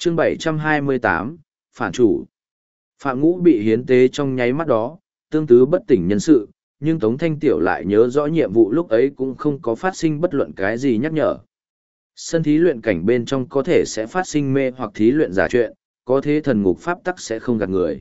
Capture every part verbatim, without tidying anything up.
chương bảy trăm hai mươi tám, phản chủ. Phạm Ngũ bị hiến tế trong nháy mắt đó, tương tứ bất tỉnh nhân sự, nhưng Tống Thanh Tiểu lại nhớ rõ nhiệm vụ lúc ấy cũng không có phát sinh bất luận cái gì nhắc nhở. Sân thí luyện cảnh bên trong có thể sẽ phát sinh mê hoặc thí luyện giả chuyện, có thế thần ngục pháp tắc sẽ không gạt người.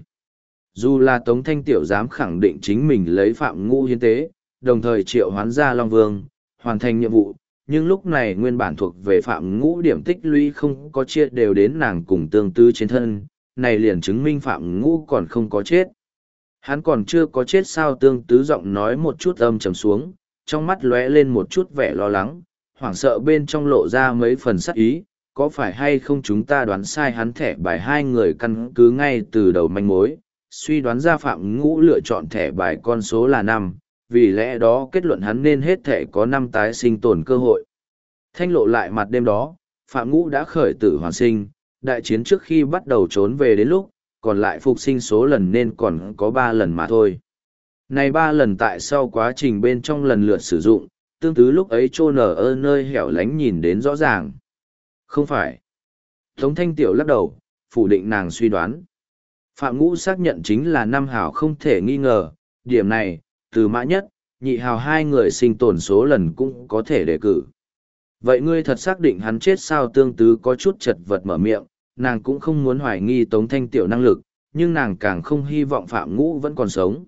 Dù là Tống Thanh Tiểu dám khẳng định chính mình lấy Phạm Ngũ hiến tế, đồng thời triệu hoán ra Long Vương, hoàn thành nhiệm vụ, nhưng lúc này nguyên bản thuộc về Phạm Ngũ điểm tích lũy không có chia đều đến nàng cùng tương tư trên thân, này liền chứng minh Phạm Ngũ còn không có chết. Hắn còn chưa có chết sao? Tương tứ giọng nói một chút âm trầm xuống, trong mắt lóe lên một chút vẻ lo lắng, hoảng sợ bên trong lộ ra mấy phần sắc ý, có phải hay không chúng ta đoán sai hắn thẻ bài hai người căn cứ ngay từ đầu manh mối, suy đoán ra Phạm Ngũ lựa chọn thẻ bài con số là năm, vì lẽ đó kết luận hắn nên hết thẻ có năm tái sinh tồn cơ hội. Thanh lộ lại mặt đêm đó, Phạm Ngũ đã khởi tử hoàn sinh, đại chiến trước khi bắt đầu trốn về đến lúc, còn lại phục sinh số lần nên còn có ba lần mà thôi. Này ba lần tại sau quá trình bên trong lần lượt sử dụng, tương tứ lúc ấy trôn ở nơi hẻo lánh nhìn đến rõ ràng. Không phải. Tống Thanh Tiểu lắc đầu, phủ định nàng suy đoán. Phạm Ngũ xác nhận chính là năm hào không thể nghi ngờ, điểm này, từ mã nhất, nhị hào hai người sinh tồn số lần cũng có thể đề cử. Vậy ngươi thật xác định hắn chết sao? Tương tứ có chút chật vật mở miệng, nàng cũng không muốn hoài nghi Tống Thanh Tiểu năng lực, nhưng nàng càng không hy vọng Phạm Ngũ vẫn còn sống.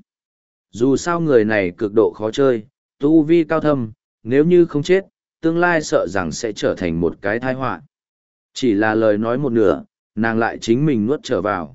Dù sao người này cực độ khó chơi, tu vi cao thâm, nếu như không chết, tương lai sợ rằng sẽ trở thành một cái tai họa. Chỉ là lời nói một nửa, nàng lại chính mình nuốt trở vào.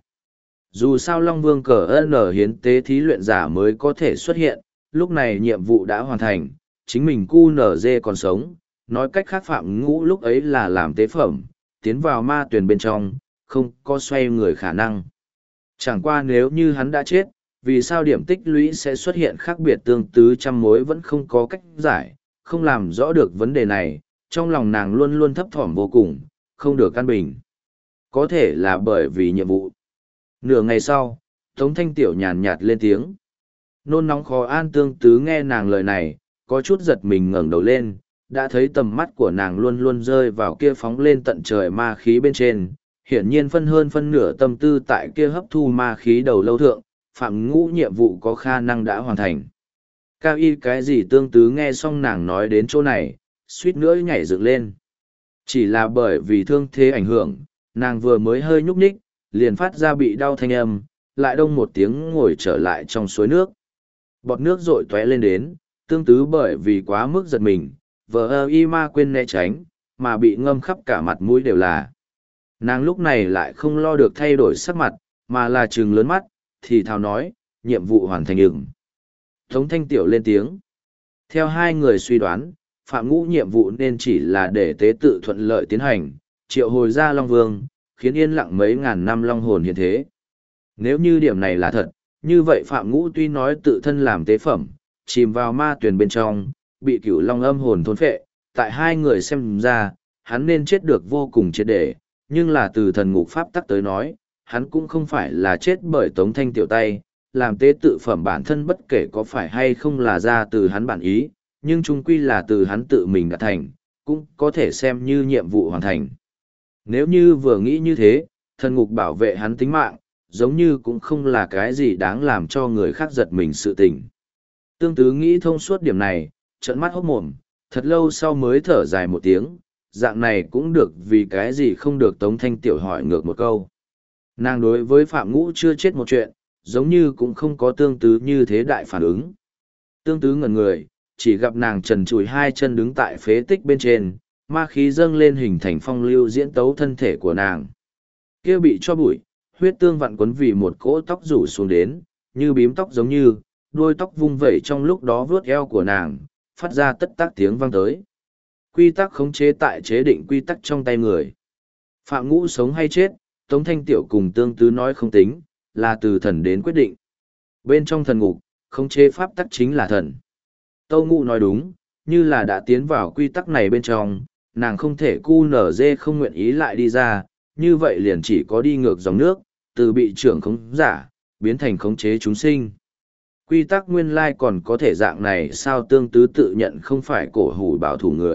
Dù sao Long Vương cờ ơn hiến tế thí luyện giả mới có thể xuất hiện, lúc này nhiệm vụ đã hoàn thành, chính mình cu nở dê còn sống, nói cách khác Phạm Ngũ lúc ấy là làm tế phẩm, tiến vào ma tuyển bên trong, không có xoay người khả năng. Chẳng qua nếu như hắn đã chết, vì sao điểm tích lũy sẽ xuất hiện khác biệt? Tương tứ trăm mối vẫn không có cách giải, không làm rõ được vấn đề này, trong lòng nàng luôn luôn thấp thỏm vô cùng, không được căn bình. Có thể là bởi vì nhiệm vụ. Nửa ngày sau, Tống Thanh Tiểu nhàn nhạt lên tiếng. Nôn nóng khó an. Tương tứ nghe nàng lời này, có chút giật mình ngẩng đầu lên, đã thấy tầm mắt của nàng luôn luôn rơi vào kia phóng lên tận trời ma khí bên trên, hiển nhiên phân hơn phân nửa tâm tư tại kia hấp thu ma khí đầu lâu thượng, Phạm Ngũ nhiệm vụ có khả năng đã hoàn thành. Cao y cái gì? Tương tứ nghe xong nàng nói đến chỗ này, suýt nữa nhảy dựng lên. Chỉ là bởi vì thương thế ảnh hưởng, nàng vừa mới hơi nhúc nhích, liền phát ra bị đau thanh âm, lại đông một tiếng ngồi trở lại trong suối nước. Bọt nước rội tóe lên đến, tương tứ bởi vì quá mức giật mình, vờ ơ y ma quên né tránh, mà bị ngâm khắp cả mặt mũi đều là. Nàng lúc này lại không lo được thay đổi sắc mặt, mà là trừng lớn mắt, thì thào nói, nhiệm vụ hoàn thành ửng. Tống Thanh Tiểu lên tiếng. Theo hai người suy đoán, Phạm Ngũ nhiệm vụ nên chỉ là để tế tự thuận lợi tiến hành, triệu hồi ra Long Vương, khiến yên lặng mấy ngàn năm long hồn hiện thế. Nếu như điểm này là thật, như vậy Phạm Ngũ tuy nói tự thân làm tế phẩm, chìm vào ma tuyển bên trong, bị cửu long âm hồn thôn phệ, tại hai người xem ra, hắn nên chết được vô cùng triệt để, nhưng là từ thần ngục pháp tắc tới nói, hắn cũng không phải là chết bởi Tống Thanh Tiểu tay, làm tế tự phẩm bản thân bất kể có phải hay không là ra từ hắn bản ý, nhưng chung quy là từ hắn tự mình đã thành, cũng có thể xem như nhiệm vụ hoàn thành. Nếu như vừa nghĩ như thế, thần ngục bảo vệ hắn tính mạng, giống như cũng không là cái gì đáng làm cho người khác giật mình sự tình. Tương tứ nghĩ thông suốt điểm này, trợn mắt hốt mồm, thật lâu sau mới thở dài một tiếng, dạng này cũng được, vì cái gì không được? Tống Thanh Tiểu hỏi ngược một câu. Nàng đối với Phạm Ngũ chưa chết một chuyện, giống như cũng không có tương tứ như thế đại phản ứng. Tương tứ ngẩn người, chỉ gặp nàng trần trụi hai chân đứng tại phế tích bên trên, ma khí dâng lên hình thành phong lưu diễn tấu thân thể của nàng. Kia bị cho bụi, huyết tương vặn quấn vì một cỗ tóc rủ xuống đến, như bím tóc giống như, đuôi tóc vung vẩy trong lúc đó vướt eo của nàng, phát ra tất tác tiếng vang tới. Quy tắc khống chế tại chế định quy tắc trong tay người. Phạm Ngũ sống hay chết, Tống Thanh Tiểu cùng tương tứ nói không tính, là từ thần đến quyết định. Bên trong thần ngục, khống chế pháp tắc chính là thần. Tâu Ngũ nói đúng, như là đã tiến vào quy tắc này bên trong, nàng không thể cu nở dê không nguyện ý lại đi ra, như vậy liền chỉ có đi ngược dòng nước, từ bị trưởng khống giả, biến thành khống chế chúng sinh. Quy tắc nguyên lai còn có thể dạng này sao? Tương tứ tự nhận không phải cổ hủ bảo thủ người,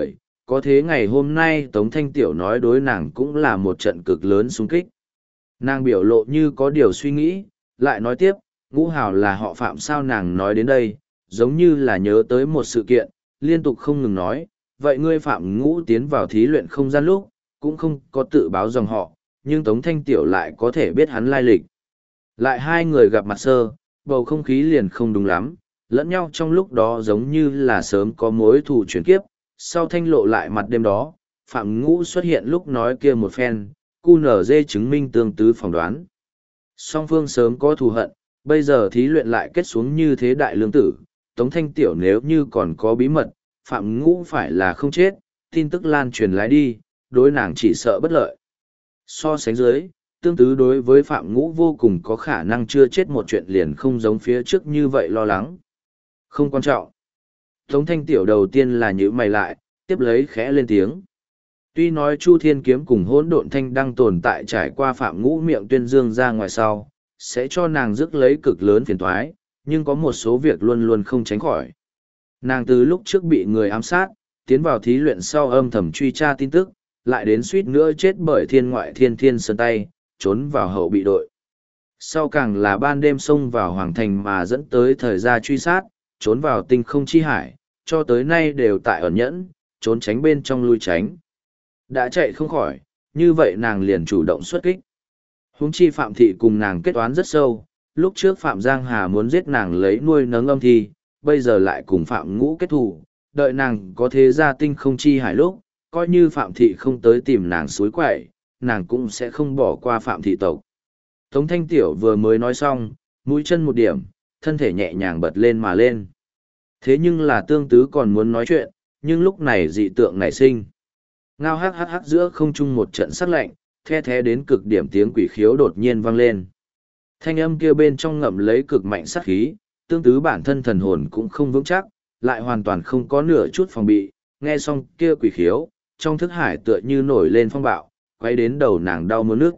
có thế ngày hôm nay Tống Thanh Tiểu nói đối nàng cũng là một trận cực lớn xung kích. Nàng biểu lộ như có điều suy nghĩ, lại nói tiếp, Ngũ Hào là họ Phạm sao nàng nói đến đây, giống như là nhớ tới một sự kiện, liên tục không ngừng nói, vậy ngươi Phạm Ngũ tiến vào thí luyện không gian lúc, cũng không có tự báo dòng họ, nhưng Tống Thanh Tiểu lại có thể biết hắn lai lịch. Lại hai người gặp mặt sơ, bầu không khí liền không đúng lắm, lẫn nhau trong lúc đó giống như là sớm có mối thù chuyển kiếp, sau thanh lộ lại mặt đêm đó, Phạm Ngũ xuất hiện lúc nói kia một phen, cu nở dê chứng minh tương tứ phỏng đoán. Song phương sớm có thù hận, bây giờ thí luyện lại kết xuống như thế đại lương tử, Tống Thanh Tiểu nếu như còn có bí mật, Phạm Ngũ phải là không chết, tin tức lan truyền lái đi, đối nàng chỉ sợ bất lợi. So sánh dưới, tương tứ đối với Phạm Ngũ vô cùng có khả năng chưa chết một chuyện liền không giống phía trước như vậy lo lắng. Không quan trọng. Tống Thanh Tiểu đầu tiên là nhíu mày lại, tiếp lấy khẽ lên tiếng. Tuy nói Chu Thiên Kiếm cùng hỗn độn thanh đang tồn tại trải qua Phạm Ngũ miệng tuyên dương ra ngoài sau, sẽ cho nàng rước lấy cực lớn phiền toái, nhưng có một số việc luôn luôn không tránh khỏi. Nàng từ lúc trước bị người ám sát, tiến vào thí luyện sau âm thầm truy tra tin tức, lại đến suýt nữa chết bởi thiên ngoại thiên thiên sơn tay, trốn vào hậu bị đội. Sau càng là ban đêm xông vào hoàng thành mà dẫn tới thời gian truy sát, trốn vào tinh không chi hải, cho tới nay đều tại ẩn nhẫn, trốn tránh bên trong lui tránh. Đã chạy không khỏi, như vậy nàng liền chủ động xuất kích. Huống chi Phạm Thị cùng nàng kết toán rất sâu, lúc trước Phạm Giang Hà muốn giết nàng lấy nuôi nấng âm thi, bây giờ lại cùng Phạm Ngũ kết thù, đợi nàng có thế gia tinh không chi hải lúc, coi như Phạm Thị không tới tìm nàng suối quậy, nàng cũng sẽ không bỏ qua Phạm Thị tộc. Tống Thanh Tiểu vừa mới nói xong, mũi chân một điểm, thân thể nhẹ nhàng bật lên mà lên. Thế nhưng là tương tứ còn muốn nói chuyện, nhưng lúc này dị tượng nảy sinh. Ngao hắc hắc hắc giữa không trung một trận sắc lạnh, the thế đến cực điểm tiếng quỷ khiếu đột nhiên vang lên. Thanh âm kia bên trong ngậm lấy cực mạnh sát khí, tương tứ bản thân thần hồn cũng không vững chắc, lại hoàn toàn không có nửa chút phòng bị, nghe xong kia quỷ khiếu, trong thức hải tựa như nổi lên phong bạo, quay đến đầu nàng đau muốn nước.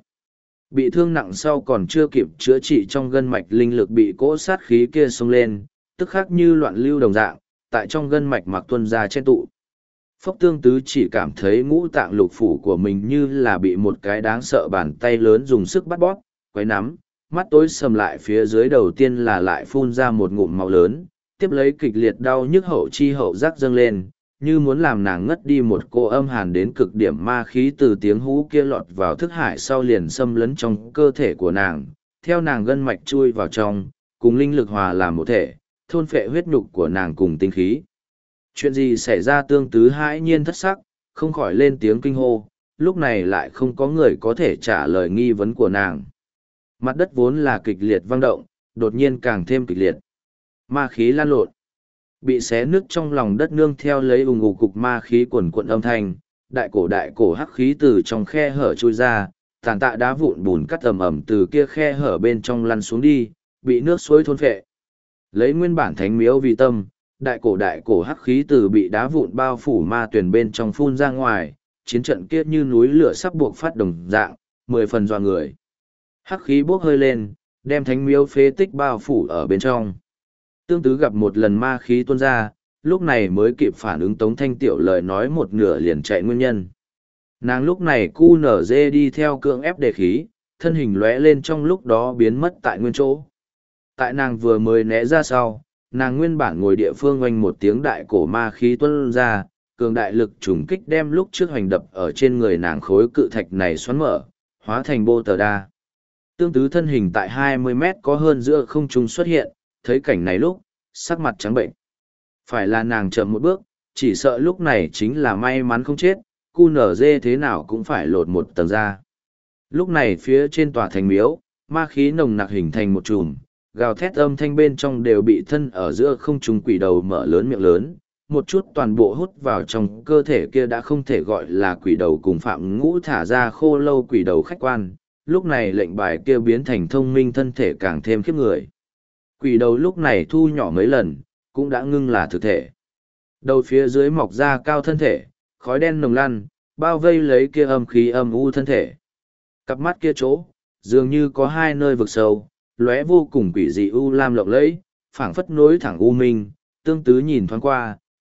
Bị thương nặng sau còn chưa kịp chữa trị trong gân mạch linh lực bị cỗ sát khí kia xông lên, tức khác như loạn lưu đồng dạng, tại trong gân mạch mặc tuân ra trên tụ. Phốc tương tứ chỉ cảm thấy ngũ tạng lục phủ của mình như là bị một cái đáng sợ bàn tay lớn dùng sức bắt bóp, quấy nắm, mắt tối sầm lại phía dưới đầu tiên là lại phun ra một ngụm máu lớn, tiếp lấy kịch liệt đau nhức hậu chi hậu giác dâng lên, như muốn làm nàng ngất đi một cô âm hàn đến cực điểm ma khí từ tiếng hú kia lọt vào thức hải sau liền xâm lấn trong cơ thể của nàng, theo nàng gân mạch chui vào trong, cùng linh lực hòa làm một thể, thôn phệ huyết nhục của nàng cùng tinh khí. Chuyện gì xảy ra tương tứ hãi nhiên thất sắc, không khỏi lên tiếng kinh hô, lúc này lại không có người có thể trả lời nghi vấn của nàng. Mặt đất vốn là kịch liệt vang động, đột nhiên càng thêm kịch liệt. Ma khí lan lộn. Bị xé nứt trong lòng đất nương theo lấy ùng ục cục ma khí quần quận âm thanh, đại cổ đại cổ hắc khí từ trong khe hở trôi ra, tàn tạ đá vụn bùn cắt ầm ầm từ kia khe hở bên trong lăn xuống đi, bị nước suối thôn phệ. Lấy nguyên bản thánh miếu vì tâm, đại cổ đại cổ hắc khí từ bị đá vụn bao phủ ma tuyển bên trong phun ra ngoài, chiến trận kia như núi lửa sắp buộc phát đồng dạng, mười phần dọa người. Hắc khí bốc hơi lên, đem thánh miếu phế tích bao phủ ở bên trong. Tương tứ gặp một lần ma khí tuôn ra, lúc này mới kịp phản ứng Tống Thanh Tiểu lời nói một nửa liền chạy nguyên nhân. Nàng lúc này cu nở dê đi theo cưỡng ép đề khí, thân hình lóe lên trong lúc đó biến mất tại nguyên chỗ. Tại nàng vừa mới né ra sau, nàng nguyên bản ngồi địa phương oanh một tiếng đại cổ ma khí tuôn ra, cường đại lực trùng kích đem lúc trước hoành đập ở trên người nàng khối cự thạch này xoắn mở, hóa thành bô tờ đa. Tương tứ thân hình tại hai mươi mét có hơn giữa không trung xuất hiện, thấy cảnh này lúc, sắc mặt trắng bệnh. Phải là nàng chậm một bước, chỉ sợ lúc này chính là may mắn không chết, cu nở dê thế nào cũng phải lột một tầng ra. Lúc này phía trên tòa thành miếu, ma khí nồng nặc hình thành một chùm, gào thét âm thanh bên trong đều bị thân ở giữa không trung quỷ đầu mở lớn miệng lớn, một chút toàn bộ hút vào trong cơ thể kia đã không thể gọi là quỷ đầu cùng Phạm Ngũ thả ra khô lâu quỷ đầu khách quan, lúc này lệnh bài kia biến thành thông minh thân thể càng thêm khiếp người. Quỷ đầu lúc này thu nhỏ mấy lần, cũng đã ngưng là thực thể. Đầu phía dưới mọc ra cao thân thể, khói đen nồng lăn, bao vây lấy kia âm khí âm u thân thể. Cặp mắt kia chỗ, dường như có hai nơi vực sâu, lóe vô cùng quỷ dị u lam lộng lẫy, phảng phất nối thẳng u minh, tương tứ nhìn thoáng qua,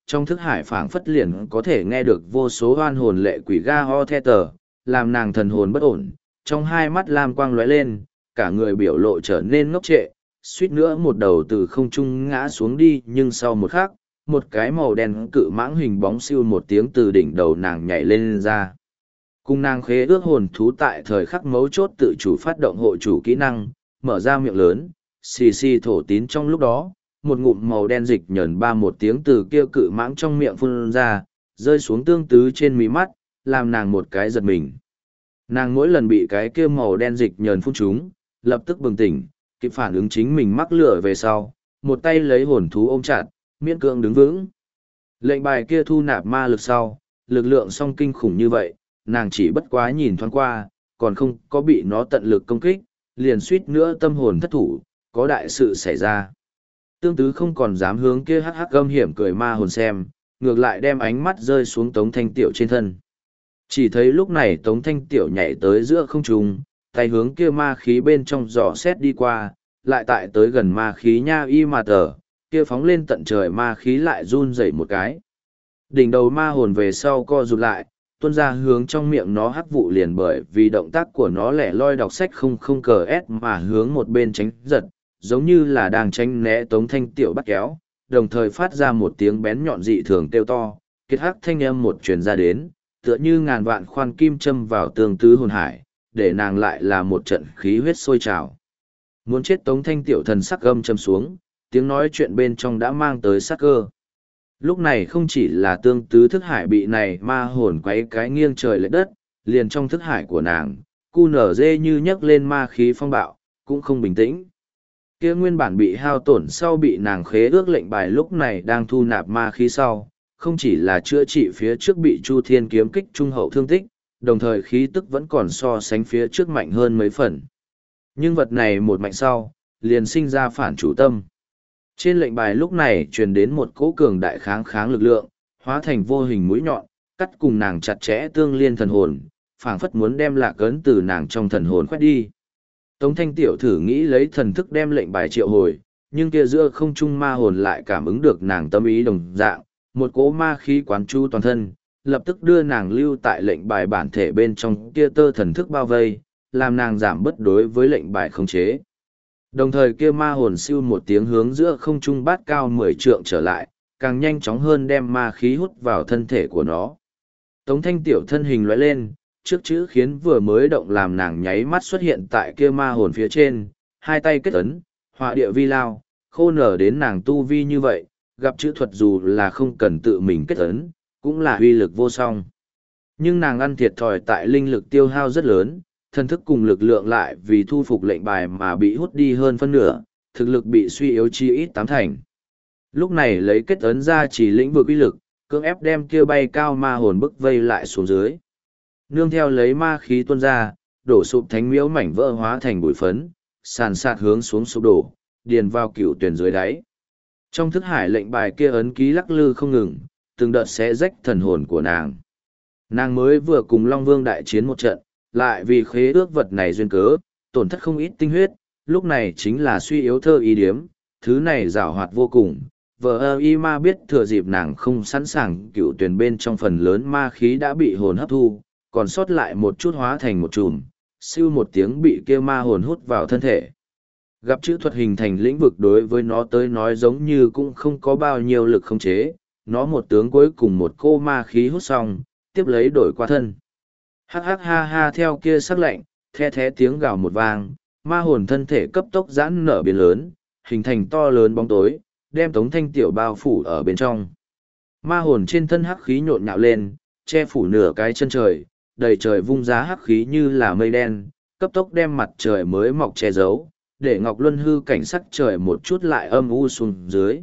trong thức hải phảng phất liền có thể nghe được vô số oan hồn lệ quỷ ga ho the tờ, làm nàng thần hồn bất ổn, trong hai mắt lam quang lóe lên, cả người biểu lộ trở nên ngốc trệ, suýt nữa một đầu từ không trung ngã xuống đi, nhưng sau một khắc, một cái màu đen cự mãng hình bóng siêu một tiếng từ đỉnh đầu nàng nhảy lên, lên ra. Cùng nàng khế ước hồn thú tại thời khắc mấu chốt tự chủ phát động hộ chủ kỹ năng, mở ra miệng lớn, xì xì thổ tín trong lúc đó, một ngụm màu đen dịch nhờn ba một tiếng từ kia cự mãng trong miệng phun ra, rơi xuống tương tứ trên mí mắt, làm nàng một cái giật mình. Nàng mỗi lần bị cái kia màu đen dịch nhờn phun trúng, lập tức bừng tỉnh, kịp phản ứng chính mình mắc lửa về sau, một tay lấy hồn thú ôm chặt, miễn cưỡng đứng vững. Lệnh bài kia thu nạp ma lực sau, lực lượng song kinh khủng như vậy, nàng chỉ bất quá nhìn thoáng qua, còn không có bị nó tận lực công kích, liền suýt nữa tâm hồn thất thủ, có đại sự xảy ra. Tương tứ không còn dám hướng kia hắc hắc gâm hiểm cười ma hồn xem, ngược lại đem ánh mắt rơi xuống Tống Thanh Tiểu trên thân. Chỉ thấy lúc này Tống Thanh Tiểu nhảy tới giữa không trung, tay hướng kia ma khí bên trong dò xét đi qua, lại tại tới gần ma khí nha y mà tờ, kia phóng lên tận trời ma khí lại run rẩy một cái. Đỉnh đầu ma hồn về sau co rụt lại, tuôn ra hướng trong miệng nó hắc vụ liền bởi vì động tác của nó lẻ loi đọc sách không không cờ ép mà hướng một bên tránh giật, giống như là đang tránh né Tống Thanh Tiểu bắt kéo, đồng thời phát ra một tiếng bén nhọn dị thường kêu to, kết hắc thanh âm một truyền ra đến, tựa như ngàn vạn khoan kim châm vào tương tứ hồn hải, để nàng lại là một trận khí huyết sôi trào. Muốn chết Tống Thanh Tiểu thần sắc gâm châm xuống, tiếng nói chuyện bên trong đã mang tới sát cơ. Lúc này không chỉ là tương tứ thức hải bị này ma hồn quấy cái nghiêng trời lệch đất, liền trong thức hải của nàng, cu nở dê như nhấc lên ma khí phong bạo, cũng không bình tĩnh. Kia nguyên bản bị hao tổn sau bị nàng khế ước lệnh bài lúc này đang thu nạp ma khí sau, không chỉ là chữa trị phía trước bị Chu Thiên kiếm kích trung hậu thương tích, đồng thời khí tức vẫn còn so sánh phía trước mạnh hơn mấy phần. Nhưng vật này một mạnh sau, liền sinh ra phản chủ tâm. Trên lệnh bài lúc này truyền đến một cỗ cường đại kháng kháng lực lượng, hóa thành vô hình mũi nhọn, cắt cùng nàng chặt chẽ tương liên thần hồn, phảng phất muốn đem lạc ấn từ nàng trong thần hồn quét đi. Tống Thanh Tiểu thử nghĩ lấy thần thức đem lệnh bài triệu hồi, nhưng kia giữa không trung ma hồn lại cảm ứng được nàng tâm ý đồng dạng, một cỗ ma khí quán chu toàn thân, lập tức đưa nàng lưu tại lệnh bài bản thể bên trong kia tơ thần thức bao vây, làm nàng giảm bất đối với lệnh bài khống chế. Đồng thời kia ma hồn siêu một tiếng hướng giữa không trung bát cao mười trượng trở lại, càng nhanh chóng hơn đem ma khí hút vào thân thể của nó. Tống Thanh Tiểu thân hình lóe lên, trước chữ khiến vừa mới động làm nàng nháy mắt xuất hiện tại kia ma hồn phía trên, hai tay kết ấn, họa địa vi lao, khô nở đến nàng tu vi như vậy, gặp chữ thuật dù là không cần tự mình kết ấn, cũng là uy lực vô song. Nhưng nàng ăn thiệt thòi tại linh lực tiêu hao rất lớn, thân thức cùng lực lượng lại vì thu phục lệnh bài mà bị hút đi hơn phân nửa, thực lực bị suy yếu chi ít tám thành. Lúc này lấy kết ấn ra chỉ lĩnh vực uy lực, cưỡng ép đem kia bay cao ma hồn bức vây lại xuống dưới. Nương theo lấy ma khí tuôn ra, đổ sụp thánh miếu mảnh vỡ hóa thành bụi phấn, sàn sạt hướng xuống sụp đổ, điền vào cựu tuyển dưới đáy. Trong thức hải lệnh bài kia ấn ký lắc lư không ngừng, từng đợt xé rách thần hồn của nàng. Nàng mới vừa cùng Long Vương đại chiến một trận, lại vì khế ước vật này duyên cớ, tổn thất không ít tinh huyết, lúc này chính là suy yếu thơ ý điếm, thứ này giảo hoạt vô cùng. Vợ ơ y ma biết thừa dịp nàng không sẵn sàng, cựu tuyển bên trong phần lớn ma khí đã bị hồn hấp thu, còn sót lại một chút hóa thành một chùm, siêu một tiếng bị kia ma hồn hút vào thân thể. Gặp chữ thuật hình thành lĩnh vực đối với nó tới nói giống như cũng không có bao nhiêu lực khống chế, nó một tướng cuối cùng một cô ma khí hút xong, tiếp lấy đổi qua thân. Hắc hắc ha ha theo kia sắc lạnh, the thé tiếng gào một vang, ma hồn thân thể cấp tốc giãn nở biến lớn, hình thành to lớn bóng tối, đem Tống Thanh Tiểu bao phủ ở bên trong. Ma hồn trên thân hắc khí nhộn nhạo lên, che phủ nửa cái chân trời, đầy trời vung giá hắc khí như là mây đen, cấp tốc đem mặt trời mới mọc che giấu, để Ngọc Luân hư cảnh sắc trời một chút lại âm u xuống dưới.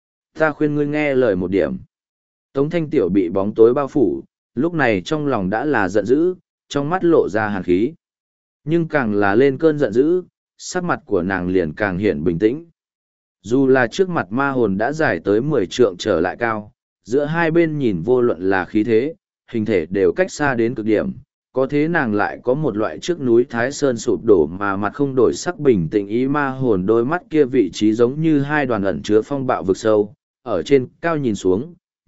Ta khuyên ngươi nghe lời một điểm. Tống Thanh Tiểu bị bóng tối bao phủ, lúc này trong lòng đã là giận dữ, trong mắt lộ ra hàn khí. Nhưng càng là lên cơn giận dữ, sắc mặt của nàng liền càng hiện bình tĩnh. Dù là trước mặt ma hồn đã dài tới mười trượng trở lại cao, giữa hai bên nhìn vô luận là khí thế, hình thể đều cách xa đến cực điểm, có thế nàng lại có một loại trước núi Thái Sơn sụp đổ mà mặt không đổi sắc bình tĩnh ý ma hồn đôi mắt kia vị trí giống như hai đoàn ẩn chứa phong bạo vực sâu, ở trên cao nhìn xuống,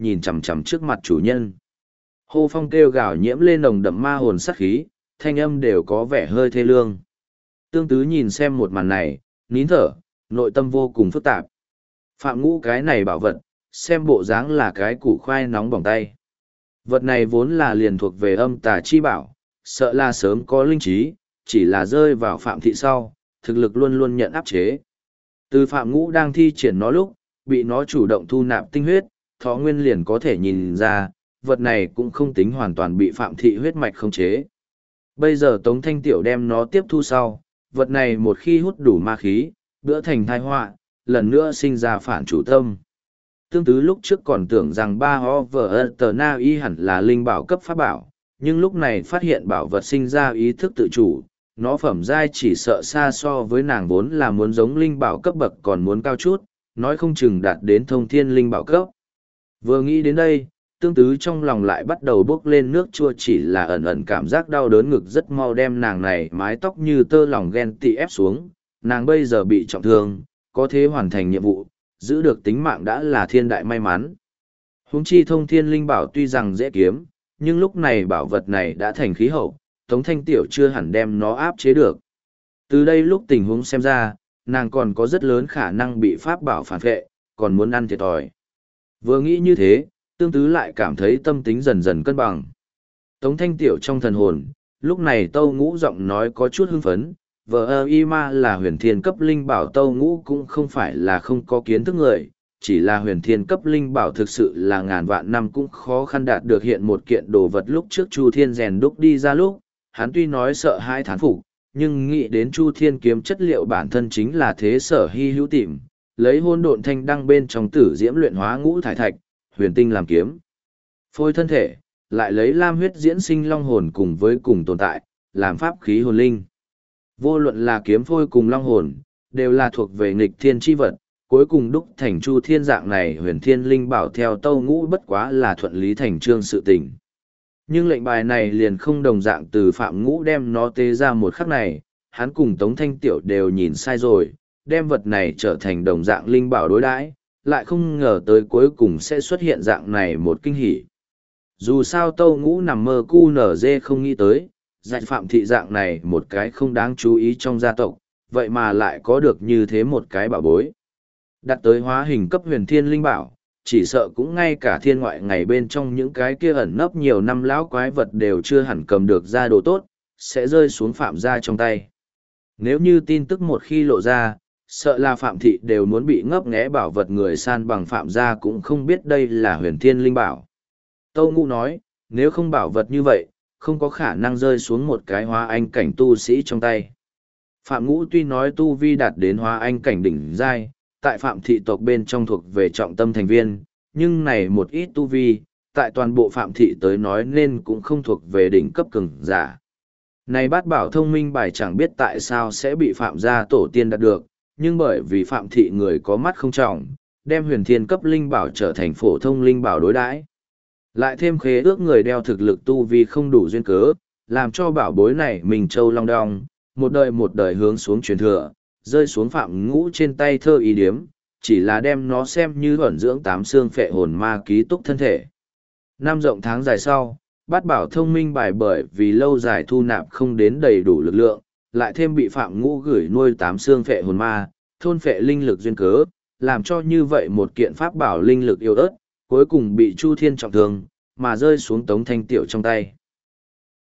nhìn chằm chằm trước mặt chủ nhân. Hô phong kêu gào nhiễm lên nồng đậm ma hồn sát khí, thanh âm đều có vẻ hơi thê lương. Tương Tứ nhìn xem một màn này, nín thở, nội tâm vô cùng phức tạp. Phạm Ngũ cái này bảo vật, xem bộ dáng là cái củ khoai nóng bỏng tay. Vật này vốn là liền thuộc về âm tà chi bảo, sợ là sớm có linh trí, chỉ là rơi vào Phạm Thị sau, thực lực luôn luôn nhận áp chế. Từ Phạm Ngũ đang thi triển nó lúc, bị nó chủ động thu nạp tinh huyết, Thọ Nguyên liền có thể nhìn ra, vật này cũng không tính hoàn toàn bị Phạm Thị huyết mạch khống chế. Bây giờ Tống Thanh Tiểu đem nó tiếp thu sau, vật này một khi hút đủ ma khí, bữa thành thai họa, lần nữa sinh ra phản chủ tâm. Tương Tứ lúc trước còn tưởng rằng ba ho vờ tờ na y hẳn là linh bảo cấp pháp bảo, nhưng lúc này phát hiện bảo vật sinh ra ý thức tự chủ, nó phẩm giai chỉ sợ xa so với nàng vốn là muốn giống linh bảo cấp bậc còn muốn cao chút, nói không chừng đạt đến thông thiên linh bảo cấp. Vừa nghĩ đến đây, Tương Tứ trong lòng lại bắt đầu bốc lên nước chua, chỉ là ẩn ẩn cảm giác đau đớn ngực rất mau đem nàng này mái tóc như tơ lòng ghen tị ép xuống, nàng bây giờ bị trọng thương, có thể hoàn thành nhiệm vụ, giữ được tính mạng đã là thiên đại may mắn. Huống chi thông thiên linh bảo tuy rằng dễ kiếm, nhưng lúc này bảo vật này đã thành khí hậu, Tống Thanh Tiểu chưa hẳn đem nó áp chế được. Từ đây lúc tình huống xem ra, nàng còn có rất lớn khả năng bị pháp bảo phản vệ, còn muốn ăn thiệt thòi. Vừa nghĩ như thế, Tương Tứ lại cảm thấy tâm tính dần dần cân bằng. Tống Thanh Tiểu trong thần hồn, lúc này Tâu Ngũ giọng nói có chút hưng phấn, vợ ơ y ma là huyền thiên cấp linh bảo. Tâu Ngũ cũng không phải là không có kiến thức người, chỉ là huyền thiên cấp linh bảo thực sự là ngàn vạn năm cũng khó khăn đạt được hiện một kiện đồ vật. Lúc trước Chu Thiên rèn đúc đi ra lúc, hắn tuy nói sợ hai thán phục, nhưng nghĩ đến Chu Thiên kiếm chất liệu bản thân chính là thế sở hy hữu tìm, lấy hôn độn thanh đăng bên trong tử diễm luyện hóa ngũ thải thạch, huyền tinh làm kiếm phôi thân thể, lại lấy lam huyết diễn sinh long hồn cùng với cùng tồn tại, làm pháp khí hồn linh. Vô luận là kiếm phôi cùng long hồn, đều là thuộc về nghịch thiên chi vật, cuối cùng đúc thành Chu Thiên dạng này huyền thiên linh bảo theo Tâu Ngũ bất quá là thuận lý thành trương sự tình. Nhưng lệnh bài này liền không đồng dạng. Từ Phạm Ngũ đem nó tế ra một khắc này, hắn cùng Tống Thanh Tiểu đều nhìn sai rồi, đem vật này trở thành đồng dạng linh bảo đối đãi, lại không ngờ tới cuối cùng sẽ xuất hiện dạng này một kinh hỉ. Dù sao Tâu Ngũ nằm mơ cu nở dê không nghĩ tới, dạy Phạm Thị dạng này một cái không đáng chú ý trong gia tộc, vậy mà lại có được như thế một cái bảo bối. Đặt tới hóa hình cấp huyền thiên linh bảo, chỉ sợ cũng ngay cả thiên ngoại ngày bên trong những cái kia ẩn nấp nhiều năm lão quái vật đều chưa hẳn cầm được ra đồ tốt, sẽ rơi xuống Phạm gia trong tay. Nếu như tin tức một khi lộ ra, sợ là Phạm Thị đều muốn bị ngấp nghé, bảo vật người san bằng Phạm gia cũng không biết đây là huyền thiên linh bảo. Tâu Ngũ nói, nếu không bảo vật như vậy, không có khả năng rơi xuống một cái hóa anh cảnh tu sĩ trong tay. Phạm Ngũ tuy nói tu vi đạt đến hóa anh cảnh đỉnh giai, tại Phạm Thị tộc bên trong thuộc về trọng tâm thành viên, nhưng này một ít tu vi, tại toàn bộ Phạm Thị tới nói nên cũng không thuộc về đỉnh cấp cường giả. Này bát bảo thông minh bài chẳng biết tại sao sẽ bị Phạm gia tổ tiên đạt được, nhưng bởi vì Phạm Thị người có mắt không trọng, đem huyền thiên cấp linh bảo trở thành phổ thông linh bảo đối đãi. Lại thêm khế ước người đeo thực lực tu vi không đủ duyên cớ, làm cho bảo bối này mình châu long đong, một đời một đời hướng xuống truyền thừa, rơi xuống Phạm Ngũ trên tay thơ ý điếm, chỉ là đem nó xem như ẩn dưỡng tám xương phệ hồn ma ký túc thân thể. Năm rộng tháng dài sau, bát bảo thông minh bài bởi vì lâu dài thu nạp không đến đầy đủ lực lượng, lại thêm bị Phạm Ngũ gửi nuôi tám xương phệ hồn ma, thôn phệ linh lực duyên cớ, làm cho như vậy một kiện pháp bảo linh lực yếu ớt, cuối cùng bị Chu Thiên trọng thương, mà rơi xuống Tống Thanh Tiểu trong tay.